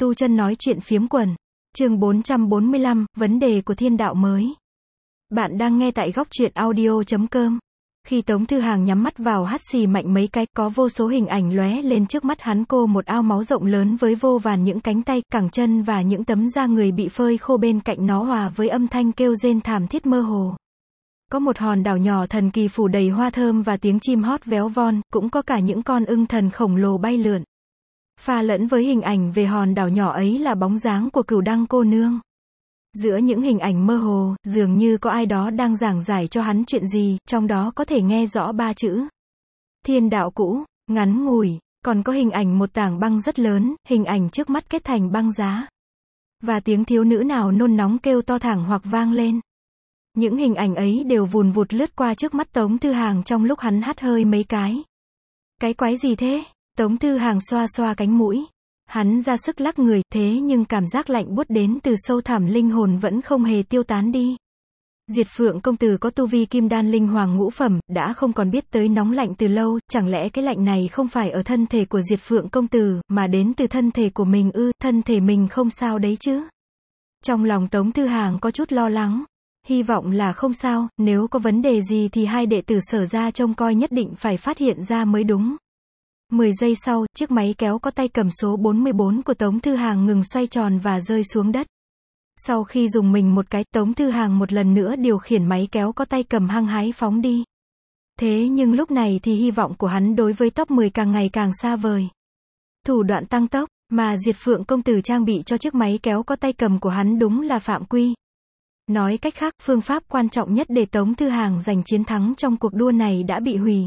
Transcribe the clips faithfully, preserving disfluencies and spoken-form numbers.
Tu Chân nói chuyện phiếm quần. Chương bốn trăm bốn mươi lăm, vấn đề của thiên đạo mới. Bạn đang nghe tại góc truyện audio chấm com. Khi Tống Thư Hàng nhắm mắt vào hắt xì mạnh mấy cái, có vô số hình ảnh lóe lên trước mắt hắn. Cô một ao máu rộng lớn với vô vàn những cánh tay, cẳng chân và những tấm da người bị phơi khô, bên cạnh nó hòa với âm thanh kêu rên thảm thiết mơ hồ. Có một hòn đảo nhỏ thần kỳ phủ đầy hoa thơm và tiếng chim hót véo von, cũng có cả những con ưng thần khổng lồ bay lượn. Pha lẫn với hình ảnh về hòn đảo nhỏ ấy là bóng dáng của Cửu Đăng cô nương. Giữa những hình ảnh mơ hồ, dường như có ai đó đang giảng giải cho hắn chuyện gì, trong đó có thể nghe rõ ba chữ. Thiên đạo cũ, ngắn ngủi, còn có hình ảnh một tảng băng rất lớn, hình ảnh trước mắt kết thành băng giá. Và tiếng thiếu nữ nào nôn nóng kêu to thẳng hoặc vang lên. Những hình ảnh ấy đều vùn vụt lướt qua trước mắt Tống Thư Hàng trong lúc hắn hắt hơi mấy cái. Cái quái gì thế? Tống Thư Hàng xoa xoa cánh mũi. Hắn ra sức lắc người, thế nhưng cảm giác lạnh buốt đến từ sâu thẳm linh hồn vẫn không hề tiêu tán đi. Diệt Phượng công tử có tu vi kim đan linh hoàng ngũ phẩm, đã không còn biết tới nóng lạnh từ lâu, chẳng lẽ cái lạnh này không phải ở thân thể của Diệt Phượng công tử, mà đến từ thân thể của mình ư, thân thể mình không sao đấy chứ? Trong lòng Tống Thư Hàng có chút lo lắng. Hy vọng là không sao, nếu có vấn đề gì thì hai đệ tử Sở ra trông coi nhất định phải phát hiện ra mới đúng. mười giây sau, chiếc máy kéo có tay cầm số bốn mươi bốn của Tống Thư Hàng ngừng xoay tròn và rơi xuống đất. Sau khi dùng mình một cái, Tống Thư Hàng một lần nữa điều khiển máy kéo có tay cầm hăng hái phóng đi. Thế nhưng lúc này thì hy vọng của hắn đối với top mười càng ngày càng xa vời. Thủ đoạn tăng tốc mà Diệt Phượng công tử trang bị cho chiếc máy kéo có tay cầm của hắn đúng là phạm quy. Nói cách khác, phương pháp quan trọng nhất để Tống Thư Hàng giành chiến thắng trong cuộc đua này đã bị hủy.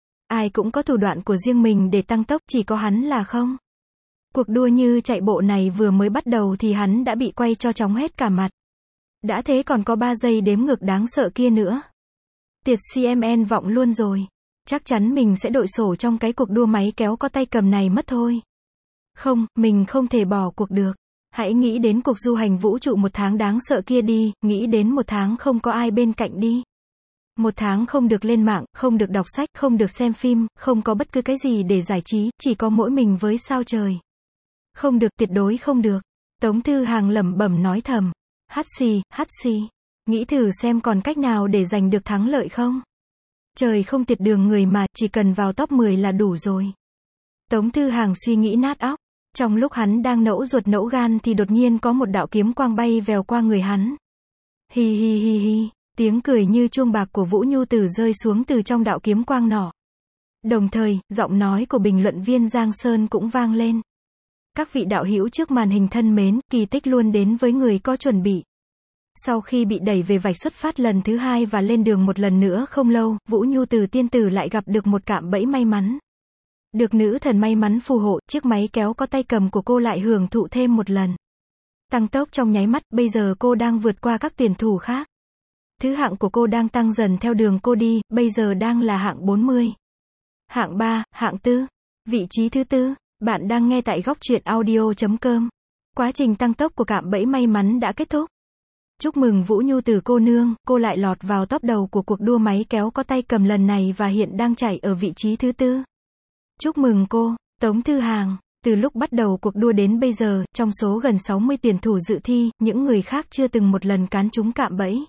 Ai cũng có thủ đoạn của riêng mình để tăng tốc, chỉ có hắn là không. Cuộc đua như chạy bộ này vừa mới bắt đầu thì hắn đã bị quay cho chóng hết cả mặt. Đã thế còn có ba giây đếm ngược đáng sợ kia nữa. Tiệt xê em en vọng luôn rồi. Chắc chắn mình sẽ đội sổ trong cái cuộc đua máy kéo có tay cầm này mất thôi. Không, mình không thể bỏ cuộc được. Hãy nghĩ đến cuộc du hành vũ trụ một tháng đáng sợ kia đi, nghĩ đến một tháng không có ai bên cạnh đi. Một tháng không được lên mạng, không được đọc sách, không được xem phim, không có bất cứ cái gì để giải trí, chỉ có mỗi mình với sao trời. Không được, tuyệt đối không được. Tống Thư Hàng lẩm bẩm nói thầm. Hắt xì, hắt xì. Nghĩ thử xem còn cách nào để giành được thắng lợi không? Trời không tiệt đường người mà, chỉ cần vào top mười là đủ rồi. Tống Thư Hàng suy nghĩ nát óc. Trong lúc hắn đang nẫu ruột nẫu gan thì đột nhiên có một đạo kiếm quang bay vèo qua người hắn. Hi hi hi hi. Tiếng cười như chuông bạc của Vũ Nhu Tử rơi xuống từ trong đạo kiếm quang nọ. Đồng thời, giọng nói của bình luận viên Giang Sơn cũng vang lên. Các vị đạo hữu trước màn hình thân mến, kỳ tích luôn đến với người có chuẩn bị. Sau khi bị đẩy về vạch xuất phát lần thứ hai và lên đường một lần nữa không lâu, Vũ Nhu Tử tiên tử lại gặp được một cạm bẫy may mắn. Được nữ thần may mắn phù hộ, chiếc máy kéo có tay cầm của cô lại hưởng thụ thêm một lần. Tăng tốc trong nháy mắt, bây giờ cô đang vượt qua các tuyển thủ khác. Thứ hạng của cô đang tăng dần theo đường cô đi, bây giờ đang là hạng bốn mươi. Hạng ba, hạng tư. Vị trí thứ tư, bạn đang nghe tại góc truyện audio chấm com. Quá trình tăng tốc của cạm bẫy may mắn đã kết thúc. Chúc mừng Vũ Nhu Tử cô nương, cô lại lọt vào top đầu của cuộc đua máy kéo có tay cầm lần này và hiện đang chạy ở vị trí thứ tư. Chúc mừng cô, Tống Thư Hàng. Từ lúc bắt đầu cuộc đua đến bây giờ, trong số gần sáu mươi tuyển thủ dự thi, những người khác chưa từng một lần cán trúng cạm bẫy.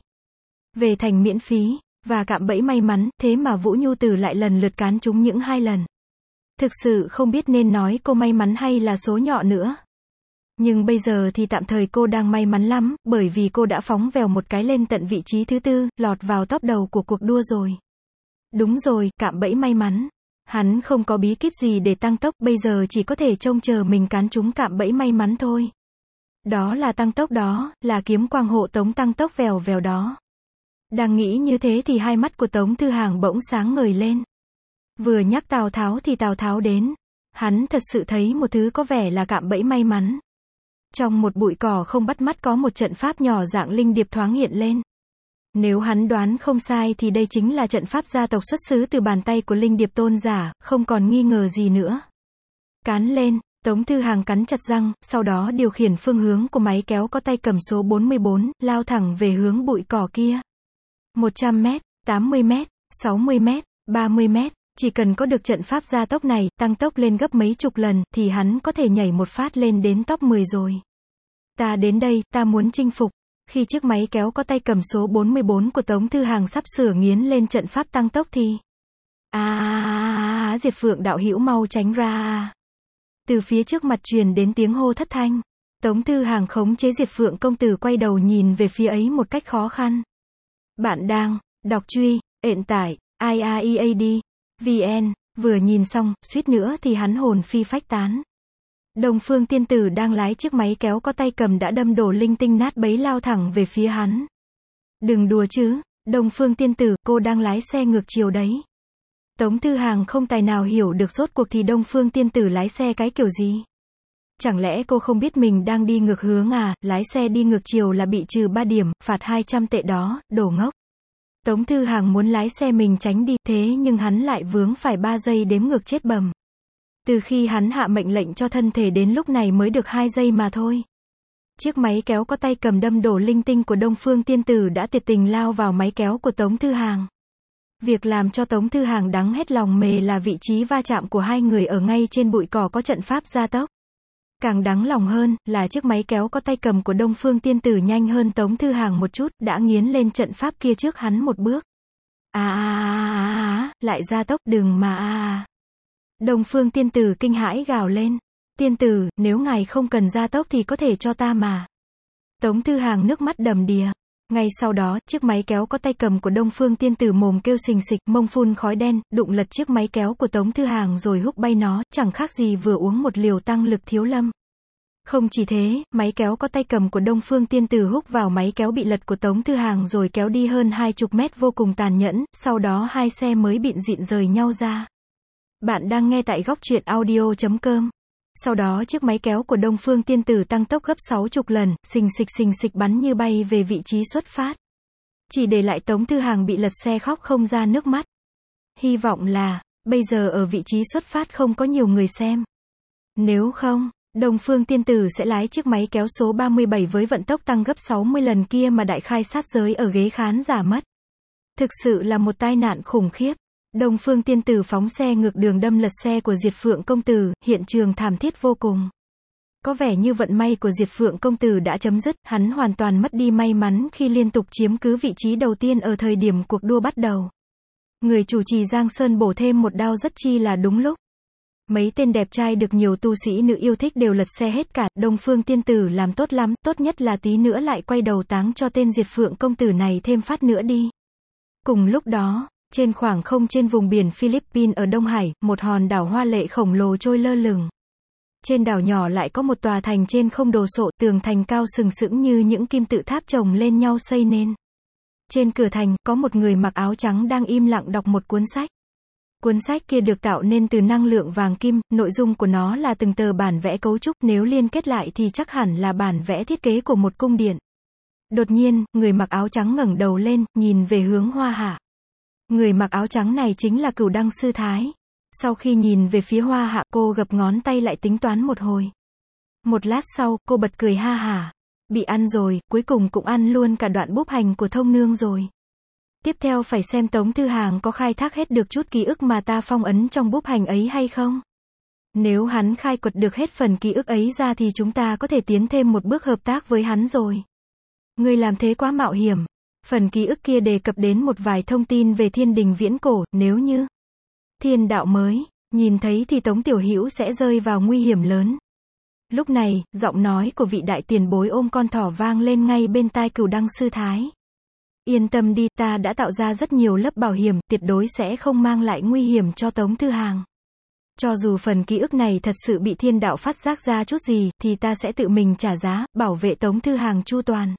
Về thành miễn phí, và cạm bẫy may mắn, thế mà Vũ Nhu Tử lại lần lượt cán trúng những hai lần. Thực sự không biết nên nói cô may mắn hay là số nhọ nữa. Nhưng bây giờ thì tạm thời cô đang may mắn lắm, bởi vì cô đã phóng vèo một cái lên tận vị trí thứ tư, lọt vào top đầu của cuộc đua rồi. Đúng rồi, cạm bẫy may mắn. Hắn không có bí kíp gì để tăng tốc, bây giờ chỉ có thể trông chờ mình cán trúng cạm bẫy may mắn thôi. Đó là tăng tốc đó, là kiếm quang hộ tống tăng tốc vèo vèo đó. Đang nghĩ như thế thì hai mắt của Tống Thư Hàng bỗng sáng ngời lên. Vừa nhắc Tào Tháo thì Tào Tháo đến. Hắn thật sự thấy một thứ có vẻ là cạm bẫy may mắn. Trong một bụi cỏ không bắt mắt có một trận pháp nhỏ dạng linh điệp thoáng hiện lên. Nếu hắn đoán không sai thì đây chính là trận pháp gia tộc xuất xứ từ bàn tay của linh điệp tôn giả, không còn nghi ngờ gì nữa. Cán lên, Tống Thư Hàng cắn chặt răng, sau đó điều khiển phương hướng của máy kéo có tay cầm số bốn mươi bốn, lao thẳng về hướng bụi cỏ kia. một trăm mét, tám mươi mét, sáu mươi mét, ba mươi mét, Chỉ cần có được trận pháp gia tốc này, tăng tốc lên gấp mấy chục lần, thì hắn có thể nhảy một phát lên đến top mười rồi. Ta đến đây, ta muốn chinh phục. Khi chiếc máy kéo có tay cầm số bốn mươi bốn của Tống Thư Hàng sắp sửa nghiến lên trận pháp tăng tốc thì... À, à, à, à Diệp Phượng đạo hữu mau tránh ra. Từ phía trước mặt truyền đến tiếng hô thất thanh. Tống Thư Hàng khống chế Diệp Phượng công tử quay đầu nhìn về phía ấy một cách khó khăn. Bạn đang đọc truy, ện tải, i a e a d, vn, vừa nhìn xong, suýt nữa thì hắn hồn phi phách tán. Đông Phương tiên tử đang lái chiếc máy kéo có tay cầm đã đâm đổ linh tinh nát bấy lao thẳng về phía hắn. Đừng đùa chứ, Đông Phương tiên tử, cô đang lái xe ngược chiều đấy. Tống Thư Hàng không tài nào hiểu được rốt cuộc thì Đông Phương tiên tử lái xe cái kiểu gì. Chẳng lẽ cô không biết mình đang đi ngược hướng à, lái xe đi ngược chiều là bị trừ ba điểm, phạt hai trăm tệ đó, đồ ngốc. Tống Thư Hàng muốn lái xe mình tránh đi, thế nhưng hắn lại vướng phải ba giây đếm ngược chết bầm. Từ khi hắn hạ mệnh lệnh cho thân thể đến lúc này mới được hai giây mà thôi. Chiếc máy kéo có tay cầm đâm đổ linh tinh của Đông Phương tiên tử đã tuyệt tình lao vào máy kéo của Tống Thư Hàng. Việc làm cho Tống Thư Hàng đắng hết lòng mề là vị trí va chạm của hai người ở ngay trên bụi cỏ có trận pháp gia tốc. Càng đáng lòng hơn, là chiếc máy kéo có tay cầm của Đông Phương tiên tử nhanh hơn Tống Thư Hàng một chút, đã nghiến lên trận pháp kia trước hắn một bước. À à à à, lại gia tốc, đừng mà à à. Đông Phương tiên tử kinh hãi gào lên. Tiên tử, nếu ngài không cần gia tốc thì có thể cho ta mà. Tống Thư Hàng nước mắt đầm đìa. Ngay sau đó, chiếc máy kéo có tay cầm của Đông Phương tiên tử mồm kêu xình xịch, mông phun khói đen, đụng lật chiếc máy kéo của Tống Thư Hàng rồi húc bay nó, chẳng khác gì vừa uống một liều tăng lực thiếu lâm. Không chỉ thế, máy kéo có tay cầm của Đông Phương tiên tử húc vào máy kéo bị lật của Tống Thư Hàng rồi kéo đi hơn hai chục mét vô cùng tàn nhẫn, sau đó hai xe mới bịn dịn rời nhau ra. Bạn đang nghe tại góc truyện audio chấm com. Sau đó chiếc máy kéo của Đông Phương tiên tử tăng tốc gấp sáu chục lần, xình xịch xình xịch bắn như bay về vị trí xuất phát. Chỉ để lại Tống Thư Hàng bị lật xe khóc không ra nước mắt. Hy vọng là, bây giờ ở vị trí xuất phát không có nhiều người xem. Nếu không, Đông Phương tiên tử sẽ lái chiếc máy kéo số ba mươi bảy với vận tốc tăng gấp sáu mươi lần kia mà đại khai sát giới ở ghế khán giả mất. Thực sự là một tai nạn khủng khiếp. Đông Phương tiên tử phóng xe ngược đường đâm lật xe của Diệp Phượng công tử, hiện trường thảm thiết vô cùng. Có vẻ như vận may của Diệp Phượng công tử đã chấm dứt, hắn hoàn toàn mất đi may mắn khi liên tục chiếm cứ vị trí đầu tiên ở thời điểm cuộc đua bắt đầu. Người chủ trì Giang Sơn bổ thêm một đao rất chi là đúng lúc. Mấy tên đẹp trai được nhiều tu sĩ nữ yêu thích đều lật xe hết cả, Đông Phương tiên tử làm tốt lắm, tốt nhất là tí nữa lại quay đầu táng cho tên Diệp Phượng công tử này thêm phát nữa đi. Cùng lúc đó, trên khoảng không trên vùng biển Philippines ở Đông Hải, một hòn đảo hoa lệ khổng lồ trôi lơ lửng. Trên đảo nhỏ lại có một tòa thành trên không đồ sộ, tường thành cao sừng sững như những kim tự tháp chồng lên nhau xây nên. Trên cửa thành, có một người mặc áo trắng đang im lặng đọc một cuốn sách. Cuốn sách kia được tạo nên từ năng lượng vàng kim, nội dung của nó là từng tờ bản vẽ cấu trúc, nếu liên kết lại thì chắc hẳn là bản vẽ thiết kế của một cung điện. Đột nhiên, người mặc áo trắng ngẩng đầu lên, nhìn về hướng Hoa Hạ. Người mặc áo trắng này chính là Cửu Đăng Sư Thái. Sau khi nhìn về phía Hoa Hạ, cô gập ngón tay lại tính toán một hồi. Một lát sau, cô bật cười ha hả. Bị ăn rồi, cuối cùng cũng ăn luôn cả đoạn búp hành của Thông Nương rồi. Tiếp theo phải xem Tống Thư Hàng có khai thác hết được chút ký ức mà ta phong ấn trong búp hành ấy hay không. Nếu hắn khai quật được hết phần ký ức ấy ra thì chúng ta có thể tiến thêm một bước hợp tác với hắn rồi. Ngươi làm thế quá mạo hiểm. Phần ký ức kia đề cập đến một vài thông tin về thiên đình viễn cổ, nếu như thiên đạo mới, nhìn thấy thì Tống Tiểu Hữu sẽ rơi vào nguy hiểm lớn. Lúc này, giọng nói của vị đại tiền bối ôm con thỏ vang lên ngay bên tai Cửu Đăng Sư Thái. Yên tâm đi, ta đã tạo ra rất nhiều lớp bảo hiểm, tuyệt đối sẽ không mang lại nguy hiểm cho Tống Thư Hàng. Cho dù phần ký ức này thật sự bị thiên đạo phát giác ra chút gì, thì ta sẽ tự mình trả giá, bảo vệ Tống Thư Hàng chu toàn.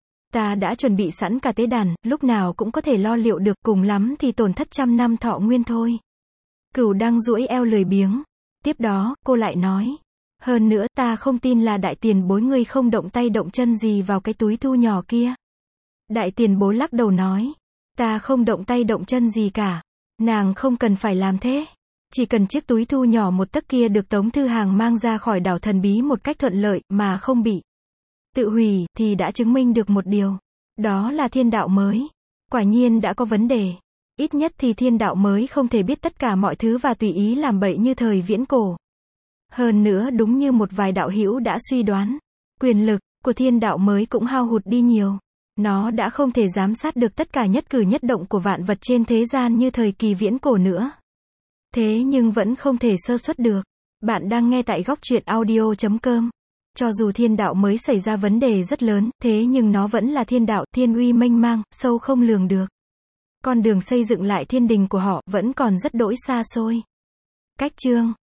Ta đã chuẩn bị sẵn cả tế đàn, lúc nào cũng có thể lo liệu được, cùng lắm thì tổn thất trăm năm thọ nguyên thôi. Cửu Đăng duỗi eo lười biếng. Tiếp đó, cô lại nói. Hơn nữa, ta không tin là đại tiền bối ngươi không động tay động chân gì vào cái túi thu nhỏ kia. Đại tiền bối lắc đầu nói. Ta không động tay động chân gì cả. Nàng không cần phải làm thế. Chỉ cần chiếc túi thu nhỏ một tấc kia được Tống Thư Hàng mang ra khỏi đảo thần bí một cách thuận lợi, mà không bị tự hủy, thì đã chứng minh được một điều. Đó là thiên đạo mới. Quả nhiên đã có vấn đề. Ít nhất thì thiên đạo mới không thể biết tất cả mọi thứ và tùy ý làm bậy như thời viễn cổ. Hơn nữa đúng như một vài đạo hữu đã suy đoán, quyền lực của thiên đạo mới cũng hao hụt đi nhiều. Nó đã không thể giám sát được tất cả nhất cử nhất động của vạn vật trên thế gian như thời kỳ viễn cổ nữa. Thế nhưng vẫn không thể sơ suất được. Bạn đang nghe tại góc truyện audio chấm com. Cho dù thiên đạo mới xảy ra vấn đề rất lớn, thế nhưng nó vẫn là thiên đạo, thiên uy mênh mang, sâu không lường được. Con đường xây dựng lại thiên đình của họ vẫn còn rất đỗi xa xôi. Cách chương